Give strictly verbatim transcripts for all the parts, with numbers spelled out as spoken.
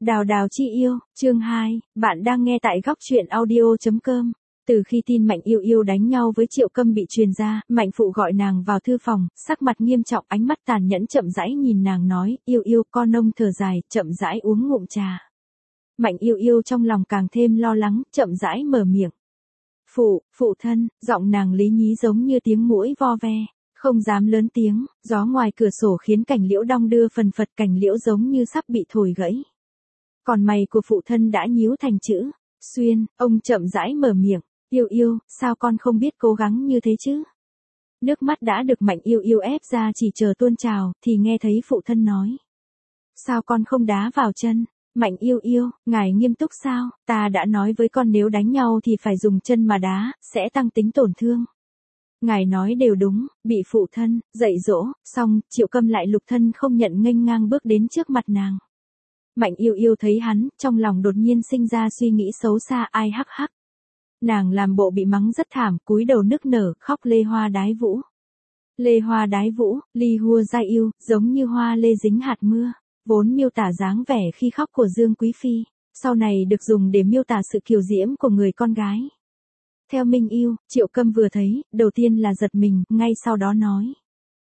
Đào đào chi yêu, chương hai, bạn đang nghe tại góc truyện audio chấm com. Từ khi tin Mạnh Yêu Yêu đánh nhau với Triệu Câm bị truyền ra, Mạnh Phụ gọi nàng vào thư phòng, sắc mặt nghiêm trọng, ánh mắt tàn nhẫn chậm rãi nhìn nàng nói, yêu yêu, con nông thở dài, chậm rãi uống ngụm trà. Mạnh Yêu Yêu trong lòng càng thêm lo lắng, chậm rãi mở miệng. Phụ, phụ thân, giọng nàng lý nhí giống như tiếng muỗi vo ve. Không dám lớn tiếng, gió ngoài cửa sổ khiến cành liễu đong đưa phần phật, cành liễu giống như sắp bị thổi gãy. Còn mày của phụ thân đã nhíu thành chữ xuyên, ông chậm rãi mở miệng, yêu yêu, sao con không biết cố gắng như thế chứ? Nước mắt đã được Mạnh Yêu Yêu ép ra chỉ chờ tuôn trào, thì nghe thấy phụ thân nói. Sao con không đá vào chân? Mạnh Yêu Yêu, ngài nghiêm túc sao? Ta đã nói với con nếu đánh nhau thì phải dùng chân mà đá, sẽ tăng tính tổn thương. Ngài nói đều đúng, bị phụ thân dạy dỗ, xong, Triệu Câm lại lục thân không nhận nghênh ngang bước đến trước mặt nàng. Mạnh Yêu Yêu thấy hắn, trong lòng đột nhiên sinh ra suy nghĩ xấu xa, ai hắc hắc. Nàng làm bộ bị mắng rất thảm, cúi đầu nức nở, khóc lê hoa đái vũ. Lê hoa đái vũ, ly hua gia yêu, giống như hoa lê dính hạt mưa, vốn miêu tả dáng vẻ khi khóc của Dương Quý Phi, sau này được dùng để miêu tả sự kiều diễm của người con gái. Theo Minh Yêu, Triệu Câm vừa thấy, đầu tiên là giật mình, ngay sau đó nói.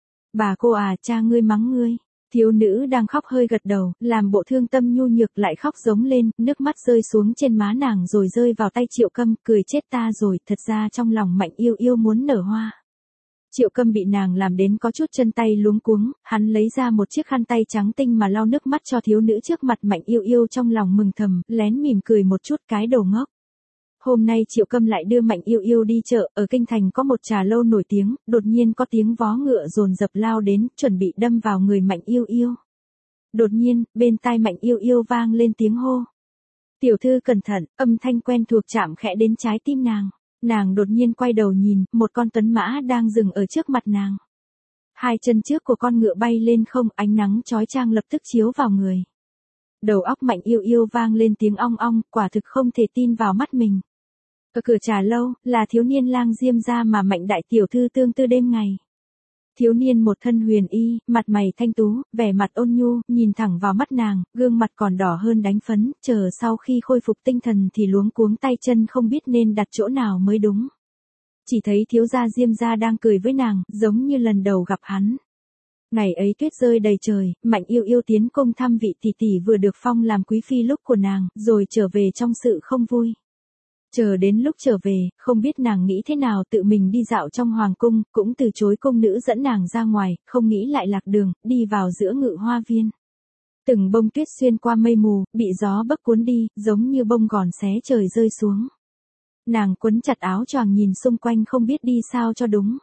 Bà cô à, cha ngươi mắng ngươi. Thiếu nữ đang khóc hơi gật đầu, làm bộ thương tâm nhu nhược lại khóc giống lên, nước mắt rơi xuống trên má nàng rồi rơi vào tay Triệu Câm, cười chết ta rồi, thật ra trong lòng Mạnh Yêu Yêu muốn nở hoa. Triệu Câm bị nàng làm đến có chút chân tay luống cuống, hắn lấy ra một chiếc khăn tay trắng tinh mà lau nước mắt cho thiếu nữ trước mặt Mạnh Yêu Yêu, trong lòng mừng thầm, lén mỉm cười một chút, cái đồ ngốc. Hôm nay Triệu Câm lại đưa Mạnh Yêu Yêu đi chợ, ở kinh thành có một trà lâu nổi tiếng, đột nhiên có tiếng vó ngựa dồn dập lao đến, chuẩn bị đâm vào người Mạnh Yêu Yêu. Đột nhiên, bên tai Mạnh Yêu Yêu vang lên tiếng hô. Tiểu thư cẩn thận, âm thanh quen thuộc chạm khẽ đến trái tim nàng. Nàng đột nhiên quay đầu nhìn, một con tuấn mã đang dừng ở trước mặt nàng. Hai chân trước của con ngựa bay lên không, ánh nắng chói chang lập tức chiếu vào người. Đầu óc Mạnh Yêu Yêu vang lên tiếng ong ong, quả thực không thể tin vào mắt mình. Ở cửa trà lâu, là thiếu niên lang Diêm gia mà Mạnh đại tiểu thư tương tư đêm ngày. Thiếu niên một thân huyền y, mặt mày thanh tú, vẻ mặt ôn nhu, nhìn thẳng vào mắt nàng, gương mặt còn đỏ hơn đánh phấn, chờ sau khi khôi phục tinh thần thì luống cuống tay chân không biết nên đặt chỗ nào mới đúng. Chỉ thấy thiếu gia Diêm gia đang cười với nàng, giống như lần đầu gặp hắn. Ngày ấy tuyết rơi đầy trời, Mạnh Yêu Yêu tiến cung thăm vị tỷ tỷ vừa được phong làm quý phi lúc của nàng, rồi trở về trong sự không vui. Chờ đến lúc trở về, không biết nàng nghĩ thế nào, tự mình đi dạo trong hoàng cung, cũng từ chối cung nữ dẫn nàng ra ngoài, không nghĩ lại lạc đường, đi vào giữa ngự hoa viên. Từng bông tuyết xuyên qua mây mù, bị gió bấc cuốn đi, giống như bông gòn xé trời rơi xuống. Nàng quấn chặt áo choàng nhìn xung quanh không biết đi sao cho đúng.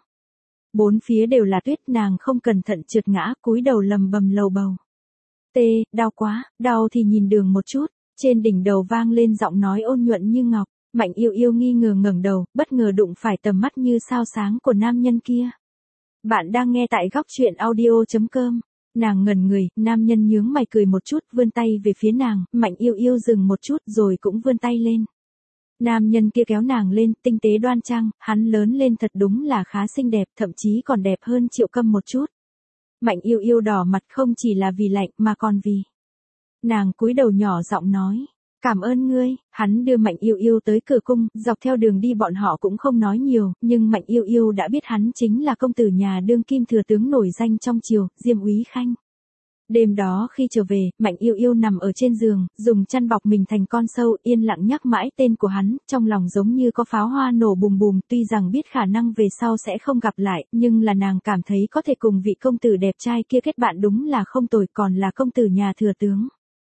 Bốn phía đều là tuyết, nàng không cẩn thận trượt ngã, cúi đầu lầm bầm lầu bầu. Tê, đau quá, đau thì nhìn đường một chút, trên đỉnh đầu vang lên giọng nói ôn nhuận như ngọc. Mạnh Yêu Yêu nghi ngờ ngẩng đầu, bất ngờ đụng phải tầm mắt như sao sáng của nam nhân kia. Bạn đang nghe tại góc truyện audio chấm com. Nàng ngẩn người, nam nhân nhướng mày cười một chút, vươn tay về phía nàng, Mạnh Yêu Yêu dừng một chút rồi cũng vươn tay lên. Nam nhân kia kéo nàng lên, tinh tế đoan trang, hắn lớn lên thật đúng là khá xinh đẹp, thậm chí còn đẹp hơn Triệu Câm một chút. Mạnh Yêu Yêu đỏ mặt không chỉ là vì lạnh mà còn vì. Nàng cúi đầu nhỏ giọng nói. Cảm ơn ngươi, hắn đưa Mạnh Yêu Yêu tới cửa cung, dọc theo đường đi bọn họ cũng không nói nhiều, nhưng Mạnh Yêu Yêu đã biết hắn chính là công tử nhà đương kim thừa tướng nổi danh trong triều, Diêm Úy Khanh. Đêm đó khi trở về, Mạnh Yêu Yêu nằm ở trên giường, dùng chăn bọc mình thành con sâu, yên lặng nhắc mãi tên của hắn, trong lòng giống như có pháo hoa nổ bùm bùm, tuy rằng biết khả năng về sau sẽ không gặp lại, nhưng là nàng cảm thấy có thể cùng vị công tử đẹp trai kia kết bạn đúng là không tồi, còn là công tử nhà thừa tướng.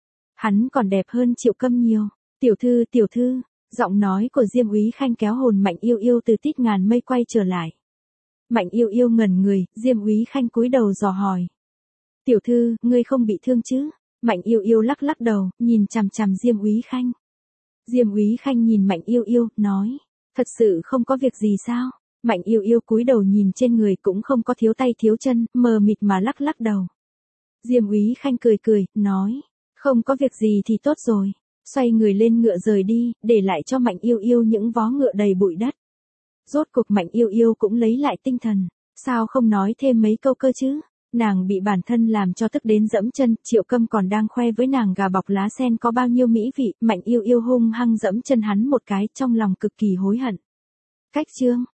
Hắn còn đẹp hơn Triệu Câm nhiều. Tiểu thư, tiểu thư, giọng nói của Diêm Úy Khanh kéo hồn Mạnh Yêu Yêu từ tít ngàn mây quay trở lại. Mạnh Yêu Yêu ngẩn người, Diêm Úy Khanh cúi đầu dò hỏi. Tiểu thư, ngươi không bị thương chứ? Mạnh Yêu Yêu lắc lắc đầu, nhìn chằm chằm Diêm Úy Khanh. Diêm Úy Khanh nhìn Mạnh Yêu Yêu, nói. Thật sự không có việc gì sao? Mạnh Yêu Yêu cúi đầu nhìn trên người cũng không có thiếu tay thiếu chân, mờ mịt mà lắc lắc đầu. Diêm Úy Khanh cười cười, nói. Không có việc gì thì tốt rồi. Xoay người lên ngựa rời đi, để lại cho Mạnh Yêu Yêu những vó ngựa đầy bụi đất. Rốt cuộc Mạnh Yêu Yêu cũng lấy lại tinh thần. Sao không nói thêm mấy câu cơ chứ? Nàng bị bản thân làm cho tức đến dẫm chân, Triệu Câm còn đang khoe với nàng gà bọc lá sen có bao nhiêu mỹ vị, Mạnh Yêu Yêu hung hăng dẫm chân hắn một cái, trong lòng cực kỳ hối hận. Cách chương